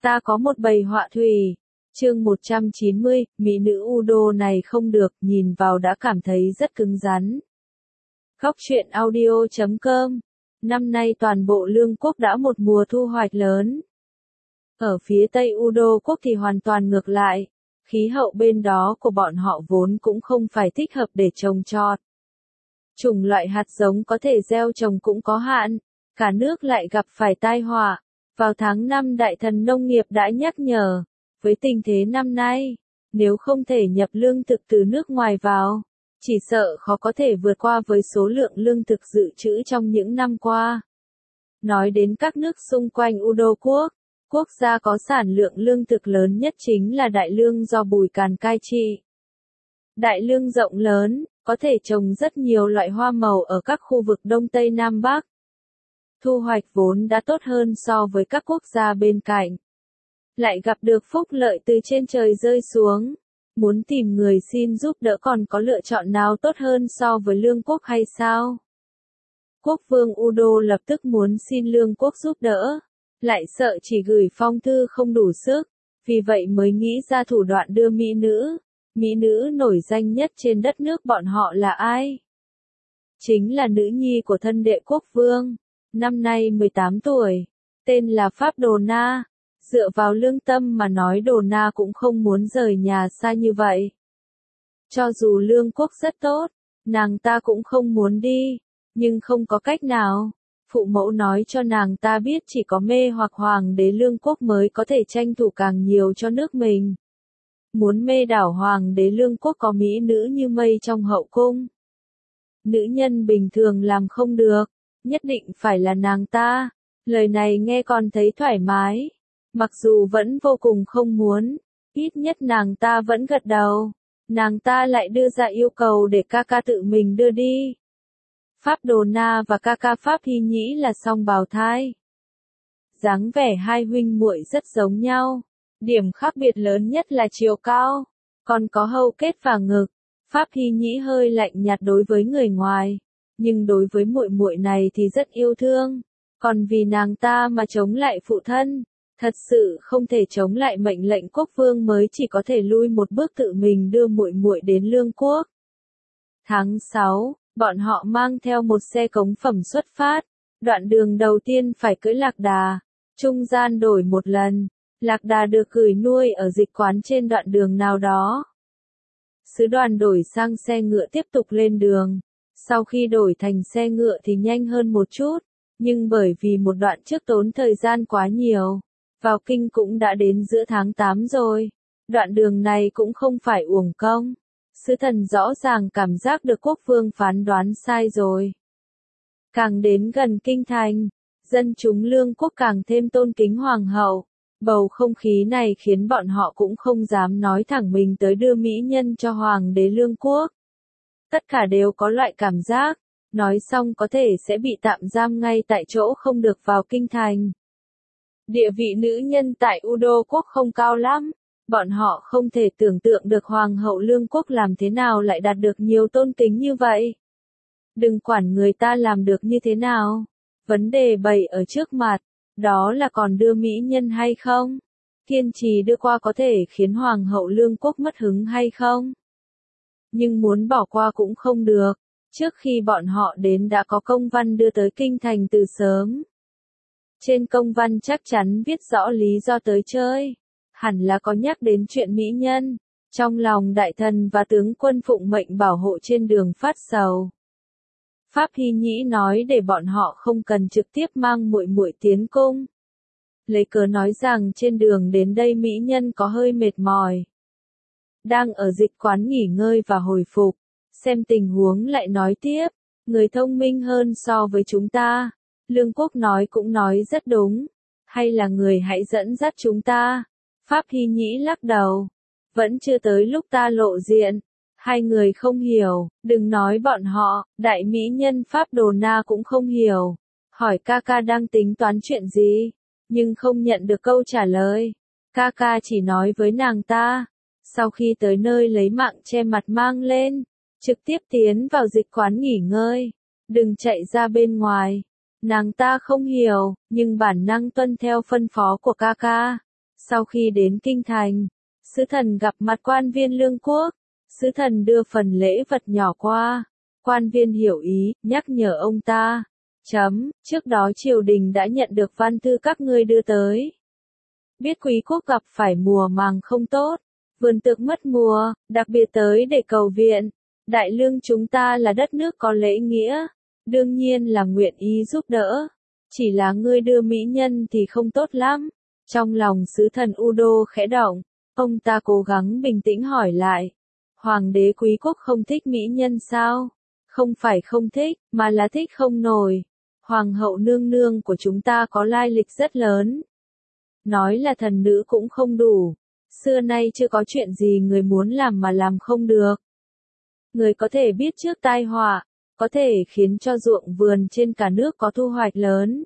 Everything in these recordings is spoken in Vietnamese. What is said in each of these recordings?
Ta có một bầy họa thủy. Chương 190, mỹ nữ Udo này không được, nhìn vào đã cảm thấy rất cứng rắn. Góc truyện audio.com. Năm nay toàn bộ Lương quốc đã một mùa thu hoạch lớn. Ở phía Tây Udo quốc thì hoàn toàn ngược lại. Khí hậu bên đó của bọn họ vốn cũng không phải thích hợp để trồng trọt. Chủng loại hạt giống có thể gieo trồng cũng có hạn, cả nước lại gặp phải tai họa. Vào tháng 5 đại thần nông nghiệp đã nhắc nhở, với tình thế năm nay, nếu không thể nhập lương thực từ nước ngoài vào, chỉ sợ khó có thể vượt qua với số lượng lương thực dự trữ trong những năm qua. Nói đến các nước xung quanh Udo quốc, quốc gia có sản lượng lương thực lớn nhất chính là Đại Lương do Bùi Càn cai trị. Đại Lương rộng lớn, có thể trồng rất nhiều loại hoa màu ở các khu vực Đông Tây Nam Bắc. Thu hoạch vốn đã tốt hơn so với các quốc gia bên cạnh. Lại gặp được phúc lợi từ trên trời rơi xuống. Muốn tìm người xin giúp đỡ còn có lựa chọn nào tốt hơn so với Lương quốc hay sao? Quốc vương Udo lập tức muốn xin Lương quốc giúp đỡ. Lại sợ chỉ gửi phong thư không đủ sức. Vì vậy mới nghĩ ra thủ đoạn đưa mỹ nữ. Mỹ nữ nổi danh nhất trên đất nước bọn họ là ai? Chính là nữ nhi của thân đệ quốc vương. Năm nay 18 tuổi, tên là Pháp Đồ Na. Dựa vào lương tâm mà nói Đồ Na cũng không muốn rời nhà xa như vậy. Cho dù Lương quốc rất tốt, nàng ta cũng không muốn đi, nhưng không có cách nào. Phụ mẫu nói cho nàng ta biết chỉ có mê hoặc hoàng đế Lương quốc mới có thể tranh thủ càng nhiều cho nước mình. Muốn mê đảo hoàng đế Lương quốc có mỹ nữ như mây trong hậu cung. Nữ nhân bình thường làm không được. Nhất định phải là nàng ta. Lời này nghe còn thấy thoải mái. Mặc dù vẫn vô cùng không muốn, ít nhất nàng ta vẫn gật đầu. Nàng ta lại đưa ra yêu cầu để ca ca tự mình đưa đi. Pháp Đồ Na và ca ca Pháp Hy Nhĩ là song bào thai. Dáng vẻ hai huynh muội rất giống nhau. Điểm khác biệt lớn nhất là chiều cao, còn có hâu kết và ngực. Pháp Hy Nhĩ hơi lạnh nhạt đối với người ngoài. Nhưng đối với muội muội này thì rất yêu thương, còn vì nàng ta mà chống lại phụ thân, thật sự không thể chống lại mệnh lệnh quốc vương mới chỉ có thể lui một bước tự mình đưa muội muội đến Lương quốc. Tháng 6, bọn họ mang theo một xe cống phẩm xuất phát, đoạn đường đầu tiên phải cưỡi lạc đà, trung gian đổi một lần, lạc đà được gửi nuôi ở dịch quán trên đoạn đường nào đó. Sứ đoàn đổi sang xe ngựa tiếp tục lên đường. Sau khi đổi thành xe ngựa thì nhanh hơn một chút, nhưng bởi vì một đoạn trước tốn thời gian quá nhiều, vào kinh cũng đã đến giữa tháng 8 rồi, đoạn đường này cũng không phải uổng công. Sứ thần rõ ràng cảm giác được quốc vương phán đoán sai rồi. Càng đến gần kinh thành, dân chúng Lương quốc càng thêm tôn kính hoàng hậu, bầu không khí này khiến bọn họ cũng không dám nói thẳng mình tới đưa mỹ nhân cho hoàng đế Lương quốc. Tất cả đều có loại cảm giác, nói xong có thể sẽ bị tạm giam ngay tại chỗ không được vào kinh thành. Địa vị nữ nhân tại Udo quốc không cao lắm, bọn họ không thể tưởng tượng được hoàng hậu Lương quốc làm thế nào lại đạt được nhiều tôn kính như vậy. Đừng quản người ta làm được như thế nào, vấn đề bày ở trước mặt, đó là còn đưa mỹ nhân hay không? Kiên trì đưa qua có thể khiến hoàng hậu Lương quốc mất hứng hay không? Nhưng muốn bỏ qua cũng không được, trước khi bọn họ đến đã có công văn đưa tới kinh thành từ sớm. Trên công văn chắc chắn viết rõ lý do tới chơi, hẳn là có nhắc đến chuyện mỹ nhân, trong lòng đại thần và tướng quân phụng mệnh bảo hộ trên đường phát sầu. Pháp Hy Nhĩ nói để bọn họ không cần trực tiếp mang muội muội tiến cung. Lấy cớ nói rằng trên đường đến đây mỹ nhân có hơi mệt mỏi. Đang ở dịch quán nghỉ ngơi và hồi phục, xem tình huống lại nói tiếp, người thông minh hơn so với chúng ta, Lương quốc nói cũng nói rất đúng, hay là người hãy dẫn dắt chúng ta. Pháp Hy Nhĩ lắc đầu, vẫn chưa tới lúc ta lộ diện, hai người không hiểu, đừng nói bọn họ, đại mỹ nhân Pháp Đồ Na cũng không hiểu, hỏi ca ca đang tính toán chuyện gì, nhưng không nhận được câu trả lời, ca ca chỉ nói với nàng ta. Sau khi tới nơi lấy mạng che mặt mang lên, trực tiếp tiến vào dịch quán nghỉ ngơi, đừng chạy ra bên ngoài. Nàng ta không hiểu, nhưng bản năng tuân theo phân phó của ca ca. Sau khi đến kinh thành, sứ thần gặp mặt quan viên lương quốc, sứ thần đưa phần lễ vật nhỏ qua, quan viên hiểu ý, nhắc nhở ông ta. Trước đó triều đình đã nhận được văn thư các ngươi đưa tới. Biết quý quốc gặp phải mùa màng không tốt, vườn tược mất mùa, đặc biệt tới để cầu viện. Đại lương chúng ta là đất nước có lễ nghĩa, đương nhiên là nguyện ý giúp đỡ. Chỉ là ngươi đưa mỹ nhân thì không tốt lắm. Trong lòng sứ thần Udo khẽ động, ông ta cố gắng bình tĩnh hỏi lại. Hoàng đế quý quốc không thích mỹ nhân sao? Không phải không thích, mà là thích không nổi. Hoàng hậu nương nương của chúng ta có lai lịch rất lớn. Nói là thần nữ cũng không đủ. Xưa nay chưa có chuyện gì người muốn làm mà làm không được. Người có thể biết trước tai họa, có thể khiến cho ruộng vườn trên cả nước có thu hoạch lớn.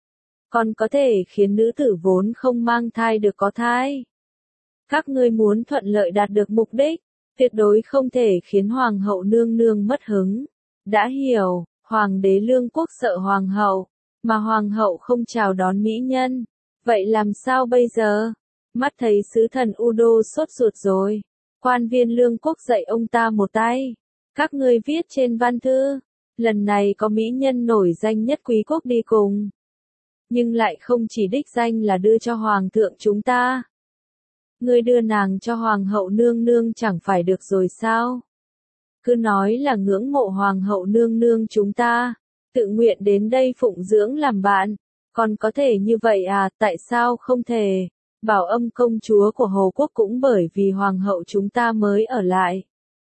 Còn có thể khiến nữ tử vốn không mang thai được có thai. Các ngươi muốn thuận lợi đạt được mục đích, tuyệt đối không thể khiến hoàng hậu nương nương mất hứng. Đã hiểu, hoàng đế lương quốc sợ hoàng hậu, mà hoàng hậu không chào đón mỹ nhân. Vậy làm sao bây giờ? Mắt thấy sứ thần Udo sốt ruột rồi. Quan viên lương quốc dạy ông ta một tay. Các ngươi viết trên văn thư, lần này có mỹ nhân nổi danh nhất quý quốc đi cùng. Nhưng lại không chỉ đích danh là đưa cho hoàng thượng chúng ta. Ngươi đưa nàng cho hoàng hậu nương nương chẳng phải được rồi sao? Cứ nói là ngưỡng mộ hoàng hậu nương nương chúng ta, tự nguyện đến đây phụng dưỡng làm bạn. Còn có thể như vậy à, tại sao không thể? Bảo Âm công chúa của Hồ Quốc cũng bởi vì hoàng hậu chúng ta mới ở lại.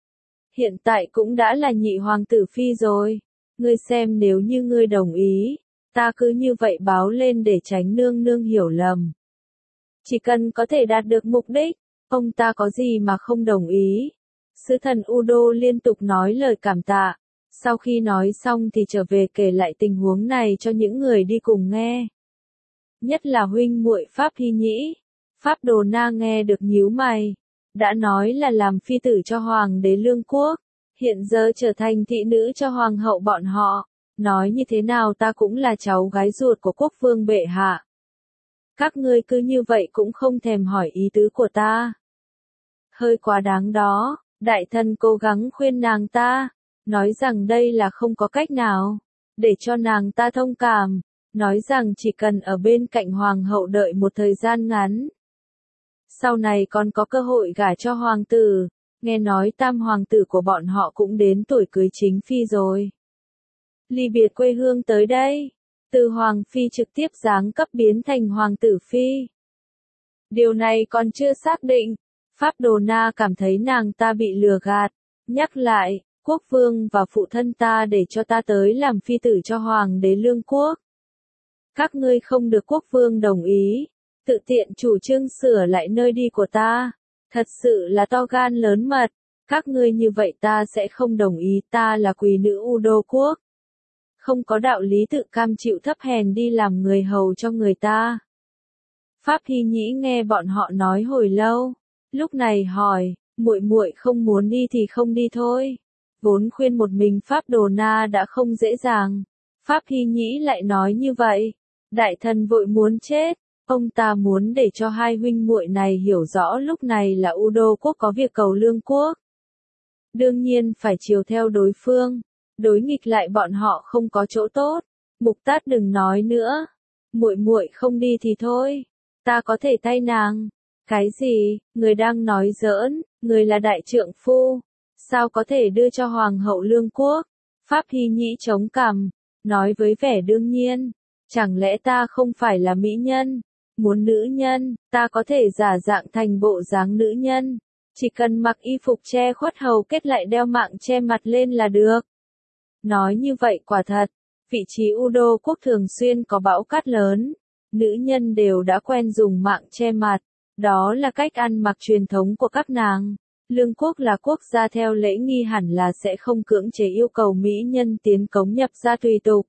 Hiện tại cũng đã là nhị hoàng tử phi rồi. Ngươi xem nếu như ngươi đồng ý, ta cứ như vậy báo lên để tránh nương nương hiểu lầm. Chỉ cần có thể đạt được mục đích, ông ta có gì mà không đồng ý. Sứ thần Udo liên tục nói lời cảm tạ. Sau khi nói xong thì trở về kể lại tình huống này cho những người đi cùng nghe. Nhất là huynh muội Pháp Hy Nhĩ. Pháp Đồ Na nghe được nhíu mày. Đã nói là làm phi tử cho hoàng đế lương quốc. Hiện giờ trở thành thị nữ cho hoàng hậu bọn họ. Nói như thế nào ta cũng là cháu gái ruột của quốc vương bệ hạ. Các ngươi cứ như vậy cũng không thèm hỏi ý tứ của ta. Hơi quá đáng đó, đại thần cố gắng khuyên nàng ta. Nói rằng đây là không có cách nào. Để cho nàng ta thông cảm. Nói rằng chỉ cần ở bên cạnh hoàng hậu đợi một thời gian ngắn. Sau này còn có cơ hội gả cho hoàng tử. Nghe nói tam hoàng tử của bọn họ cũng đến tuổi cưới chính phi rồi. Ly biệt quê hương tới đây. Từ hoàng phi trực tiếp giáng cấp biến thành hoàng tử phi. Điều này còn chưa xác định. Pháp Đồ Na cảm thấy nàng ta bị lừa gạt. Nhắc lại, quốc vương và phụ thân ta để cho ta tới làm phi tử cho hoàng đế lương quốc. Các ngươi không được quốc vương đồng ý. Tự tiện chủ trương sửa lại nơi đi của ta. Thật sự là to gan lớn mật. Các ngươi như vậy ta sẽ không đồng ý, ta là quý nữ Udo quốc. Không có đạo lý tự cam chịu thấp hèn đi làm người hầu cho người ta. Pháp Hy Nhĩ nghe bọn họ nói hồi lâu. Lúc này hỏi, muội muội không muốn đi thì không đi thôi. Vốn khuyên một mình Pháp Đồ Na đã không dễ dàng. Pháp Hy Nhĩ lại nói như vậy. Đại thần vội muốn chết. Ông ta muốn để cho hai huynh muội này hiểu rõ lúc này là Udo quốc có việc cầu lương quốc. Đương nhiên phải chiều theo đối phương. Đối nghịch lại bọn họ không có chỗ tốt. Mục Tát đừng nói nữa. Muội muội không đi thì thôi. Ta có thể thay nàng. Cái gì? Người đang nói giỡn. Người là đại trượng phu. Sao có thể đưa cho hoàng hậu lương quốc? Pháp Hy Nhĩ chống cằm. Nói với vẻ đương nhiên. Chẳng lẽ ta không phải là mỹ nhân? Muốn nữ nhân, ta có thể giả dạng thành bộ dáng nữ nhân. Chỉ cần mặc y phục che khuất hầu kết lại đeo mạng che mặt lên là được. Nói như vậy quả thật, vị trí Udo quốc thường xuyên có bão cát lớn. Nữ nhân đều đã quen dùng mạng che mặt. Đó là cách ăn mặc truyền thống của các nàng. Lương quốc là quốc gia theo lễ nghi hẳn là sẽ không cưỡng chế yêu cầu mỹ nhân tiến cống nhập gia tùy tục.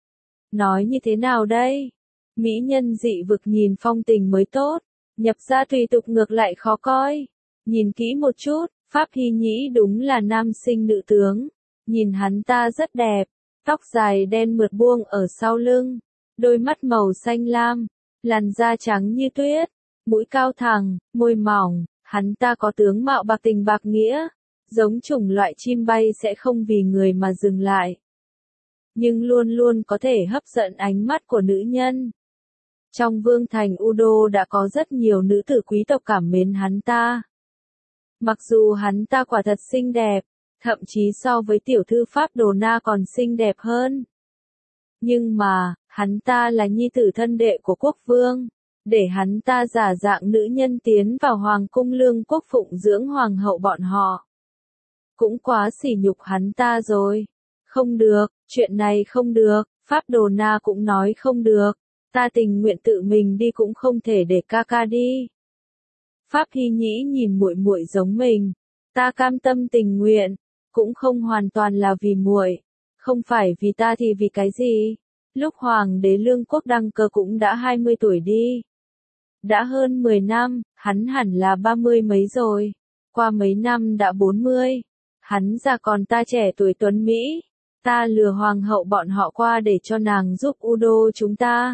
Nói như thế nào đây? Mỹ nhân dị vực nhìn phong tình mới tốt, nhập gia tùy tục ngược lại khó coi. Nhìn kỹ một chút, Pháp Hy Nhĩ đúng là nam sinh nữ tướng. Nhìn hắn ta rất đẹp, tóc dài đen mượt buông ở sau lưng, đôi mắt màu xanh lam, làn da trắng như tuyết, mũi cao thẳng, môi mỏng, hắn ta có tướng mạo bạc tình bạc nghĩa, giống chủng loại chim bay sẽ không vì người mà dừng lại. Nhưng luôn luôn có thể hấp dẫn ánh mắt của nữ nhân. Trong vương thành Udo đã có rất nhiều nữ tử quý tộc cảm mến hắn ta. Mặc dù hắn ta quả thật xinh đẹp, thậm chí so với tiểu thư Pháp Đồ Na còn xinh đẹp hơn. Nhưng mà, hắn ta là nhi tử thân đệ của quốc vương, để hắn ta giả dạng nữ nhân tiến vào hoàng cung lương quốc phụng dưỡng hoàng hậu bọn họ. Cũng quá sỉ nhục hắn ta rồi. Không được, chuyện này không được, Pháp Đồ Na cũng nói không được, ta tình nguyện tự mình đi cũng không thể để ca ca đi. Pháp Hy Nhĩ nhìn muội muội giống mình, ta cam tâm tình nguyện, cũng không hoàn toàn là vì muội, không phải vì ta thì vì cái gì? Lúc hoàng đế lương quốc đăng cơ cũng đã 20 tuổi đi. Đã hơn 10 năm, hắn hẳn là 30 mấy rồi, qua mấy năm đã 40. Hắn già còn ta trẻ tuổi tuấn Mỹ, ta lừa hoàng hậu bọn họ qua để cho nàng giúp Udo chúng ta.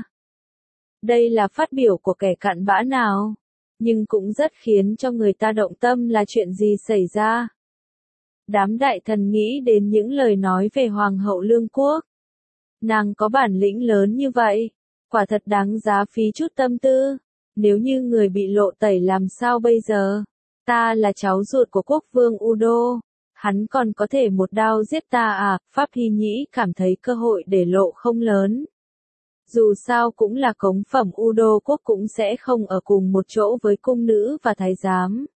Đây là phát biểu của kẻ cặn bã nào, nhưng cũng rất khiến cho người ta động tâm là chuyện gì xảy ra. Đám đại thần nghĩ đến những lời nói về hoàng hậu lương quốc. Nàng có bản lĩnh lớn như vậy, quả thật đáng giá phí chút tâm tư. Nếu như người bị lộ tẩy làm sao bây giờ? Ta là cháu ruột của quốc vương Udo. Hắn còn có thể một đao giết ta à? Pháp Hy Nhĩ cảm thấy cơ hội để lộ không lớn. Dù sao cũng là cống phẩm Udo quốc cũng sẽ không ở cùng một chỗ với cung nữ và thái giám.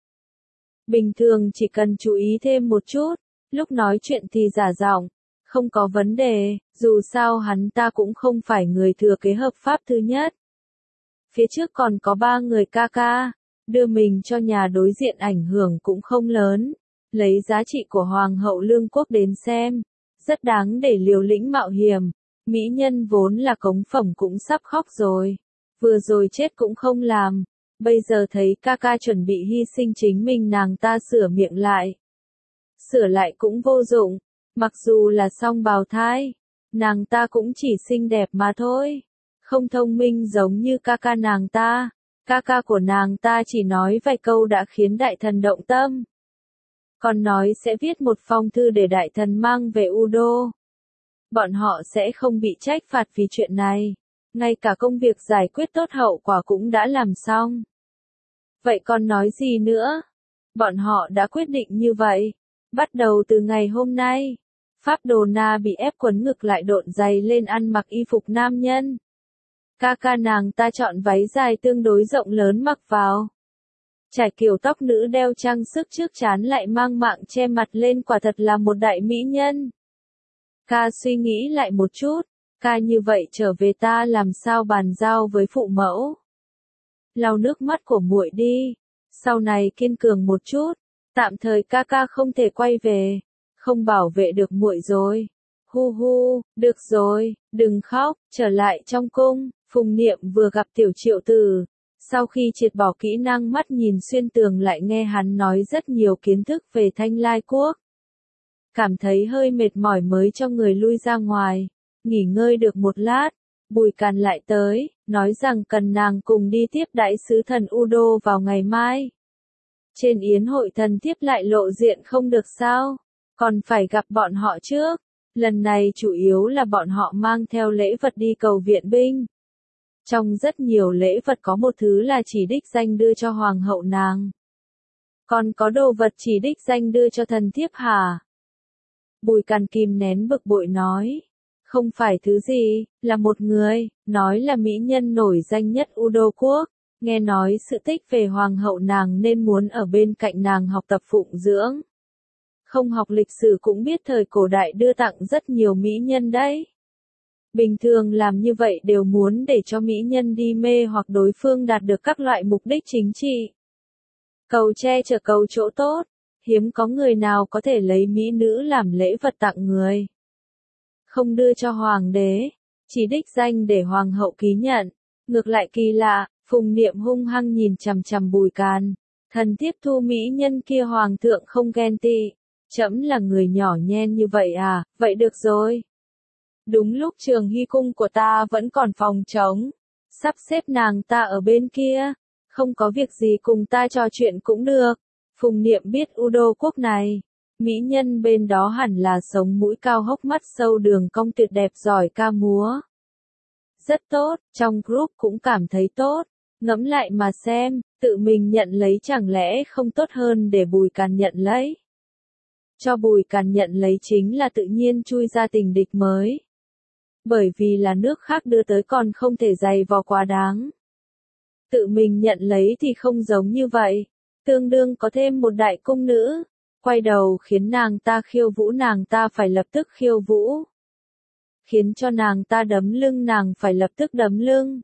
Bình thường chỉ cần chú ý thêm một chút, lúc nói chuyện thì giả giọng, không có vấn đề, dù sao hắn ta cũng không phải người thừa kế hợp pháp thứ nhất. Phía trước còn có 3 người ca ca, đưa mình cho nhà đối diện ảnh hưởng cũng không lớn. Lấy giá trị của hoàng hậu lương quốc đến xem, rất đáng để liều lĩnh mạo hiểm. Mỹ nhân vốn là cống phẩm cũng sắp khóc rồi, vừa rồi chết cũng không làm, bây giờ thấy ca ca chuẩn bị hy sinh chính mình, nàng ta sửa miệng lại. Sửa lại cũng vô dụng, mặc dù là song bào thai, nàng ta cũng chỉ xinh đẹp mà thôi, không thông minh giống như ca ca nàng ta. Ca ca của nàng ta chỉ nói vài câu đã khiến đại thần động tâm. Còn nói sẽ viết một phong thư để đại thần mang về Udo. Bọn họ sẽ không bị trách phạt vì chuyện này. Ngay cả công việc giải quyết tốt hậu quả cũng đã làm xong. Vậy còn nói gì nữa? Bọn họ đã quyết định như vậy. Bắt đầu từ ngày hôm nay, Pháp Đồ Na bị ép quấn ngực lại độn giày lên ăn mặc y phục nam nhân. Ca ca nàng ta chọn váy dài tương đối rộng lớn mặc vào. Trải kiểu tóc nữ đeo trang sức trước trán lại mang mạng che mặt lên, quả thật là một đại mỹ nhân. Ca suy nghĩ lại một chút, ca như vậy trở về ta làm sao bàn giao với phụ mẫu. Lau nước mắt của muội đi, sau này kiên cường một chút, tạm thời ca ca không thể quay về, không bảo vệ được muội rồi. Hu hu, được rồi, đừng khóc, trở lại trong cung. Phùng Niệm vừa gặp Tiểu Triệu Tử, sau khi triệt bỏ kỹ năng mắt nhìn xuyên tường lại nghe hắn nói rất nhiều kiến thức về Thanh Lai Quốc. Cảm thấy hơi mệt mỏi mới cho người lui ra ngoài, nghỉ ngơi được một lát, Bùi Càn lại tới, nói rằng cần nàng cùng đi tiếp đại sứ thần Udo vào ngày mai. Trên yến hội thần tiếp lại lộ diện không được sao, còn phải gặp bọn họ trước, lần này chủ yếu là bọn họ mang theo lễ vật đi cầu viện binh. Trong rất nhiều lễ vật có một thứ là chỉ đích danh đưa cho hoàng hậu nàng. Còn có đồ vật chỉ đích danh đưa cho thần thiếp hả? Bùi Càn kìm nén bực bội nói. Không phải thứ gì, là một người, nói là mỹ nhân nổi danh nhất Udo quốc. Nghe nói sự tích về hoàng hậu nàng nên muốn ở bên cạnh nàng học tập phụng dưỡng. Không học lịch sử cũng biết thời cổ đại đưa tặng rất nhiều mỹ nhân đấy. Bình thường làm như vậy đều muốn để cho mỹ nhân đi mê hoặc đối phương đạt được các loại mục đích chính trị. Cầu che chở cầu chỗ tốt, hiếm có người nào có thể lấy mỹ nữ làm lễ vật tặng người. Không đưa cho hoàng đế, chỉ đích danh để hoàng hậu ký nhận. Ngược lại kỳ lạ, Phùng Niệm hung hăng nhìn chằm chằm Bùi Càn. Thần tiếp thu mỹ nhân kia hoàng thượng không ghen tị. Trẫm là người nhỏ nhen như vậy à, vậy được rồi. Đúng lúc Trường Hy cung của ta vẫn còn phòng trống, sắp xếp nàng ta ở bên kia, Không có việc gì cùng ta trò chuyện cũng được. Phùng Niệm biết Udo quốc này. Mỹ nhân bên đó hẳn là sống mũi cao hốc mắt sâu đường cong tuyệt đẹp giỏi ca múa. Rất tốt, trong group cũng cảm thấy tốt. Ngẫm lại mà xem, tự mình nhận lấy chẳng lẽ không tốt hơn để Bùi Càn nhận lấy. Cho Bùi Càn nhận lấy chính là tự nhiên chui ra tình địch mới. Bởi vì là nước khác đưa tới còn không thể dày vò quá đáng. Tự mình nhận lấy thì không giống như vậy. Tương đương có thêm một đại cung nữ. Quay đầu khiến nàng ta khiêu vũ nàng ta phải lập tức khiêu vũ. Khiến cho nàng ta đấm lưng nàng phải lập tức đấm lưng.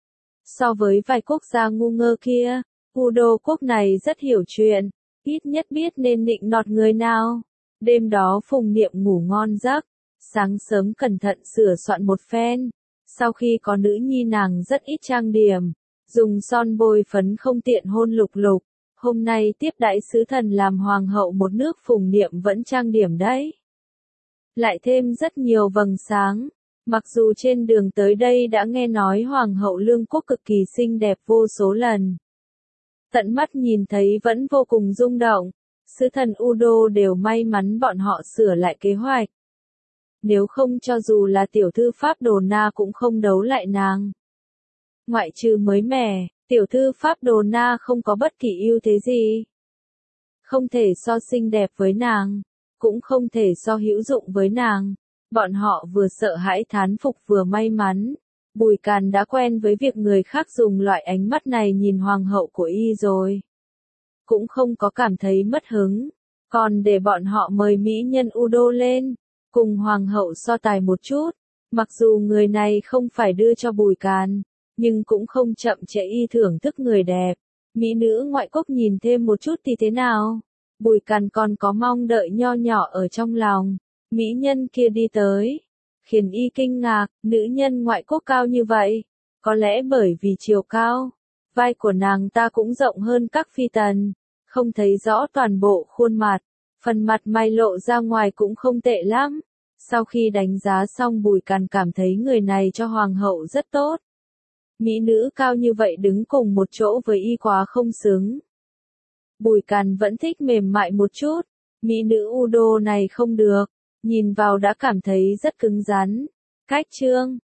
So với vài quốc gia ngu ngơ kia, Udo quốc này rất hiểu chuyện, ít nhất biết nên nịnh nọt người nào. Đêm đó Phùng Niệm ngủ ngon giấc, sáng sớm cẩn thận sửa soạn một phen. Sau khi có nữ nhi nàng rất ít trang điểm, dùng son bôi phấn không tiện hôn Lục Lục. Hôm nay tiếp đãi sứ thần làm hoàng hậu một nước Phùng Niệm vẫn trang điểm đấy. Lại thêm rất nhiều vầng sáng. Mặc dù trên đường tới đây đã nghe nói hoàng hậu Lương Quốc cực kỳ xinh đẹp vô số lần. Tận mắt nhìn thấy vẫn vô cùng rung động. Sứ thần Udo đều may mắn bọn họ sửa lại kế hoạch. Nếu không cho dù là tiểu thư Pháp Đồ Na cũng không đấu lại nàng. Ngoại trừ mới mẻ, tiểu thư Pháp Đồ Na không có bất kỳ ưu thế gì. Không thể so xinh đẹp với nàng, cũng không thể so hữu dụng với nàng. Bọn họ vừa sợ hãi thán phục vừa may mắn. Bùi Càn đã quen với việc người khác dùng loại ánh mắt này nhìn hoàng hậu của y rồi. Cũng không có cảm thấy mất hứng. Còn để bọn họ mời mỹ nhân Udo lên, cùng hoàng hậu so tài một chút. Mặc dù người này không phải đưa cho Bùi Càn, nhưng cũng không chậm trễ y thưởng thức người đẹp. Mỹ nữ ngoại quốc nhìn thêm một chút thì thế nào? Bùi Càn còn có mong đợi nho nhỏ ở trong lòng. Mỹ nhân kia đi tới, khiến y kinh ngạc, nữ nhân ngoại quốc cao như vậy, có lẽ bởi vì chiều cao, vai của nàng ta cũng rộng hơn các phi tần, không thấy rõ toàn bộ khuôn mặt, phần mặt mày lộ ra ngoài cũng không tệ lắm. Sau khi đánh giá xong Bùi Càn cảm thấy người này cho hoàng hậu rất tốt. Mỹ nữ cao như vậy đứng cùng một chỗ với y quá không xứng. Bùi Càn vẫn thích mềm mại một chút, mỹ nữ Udo này không được. Nhìn vào đã cảm thấy rất cứng rắn. Cách chương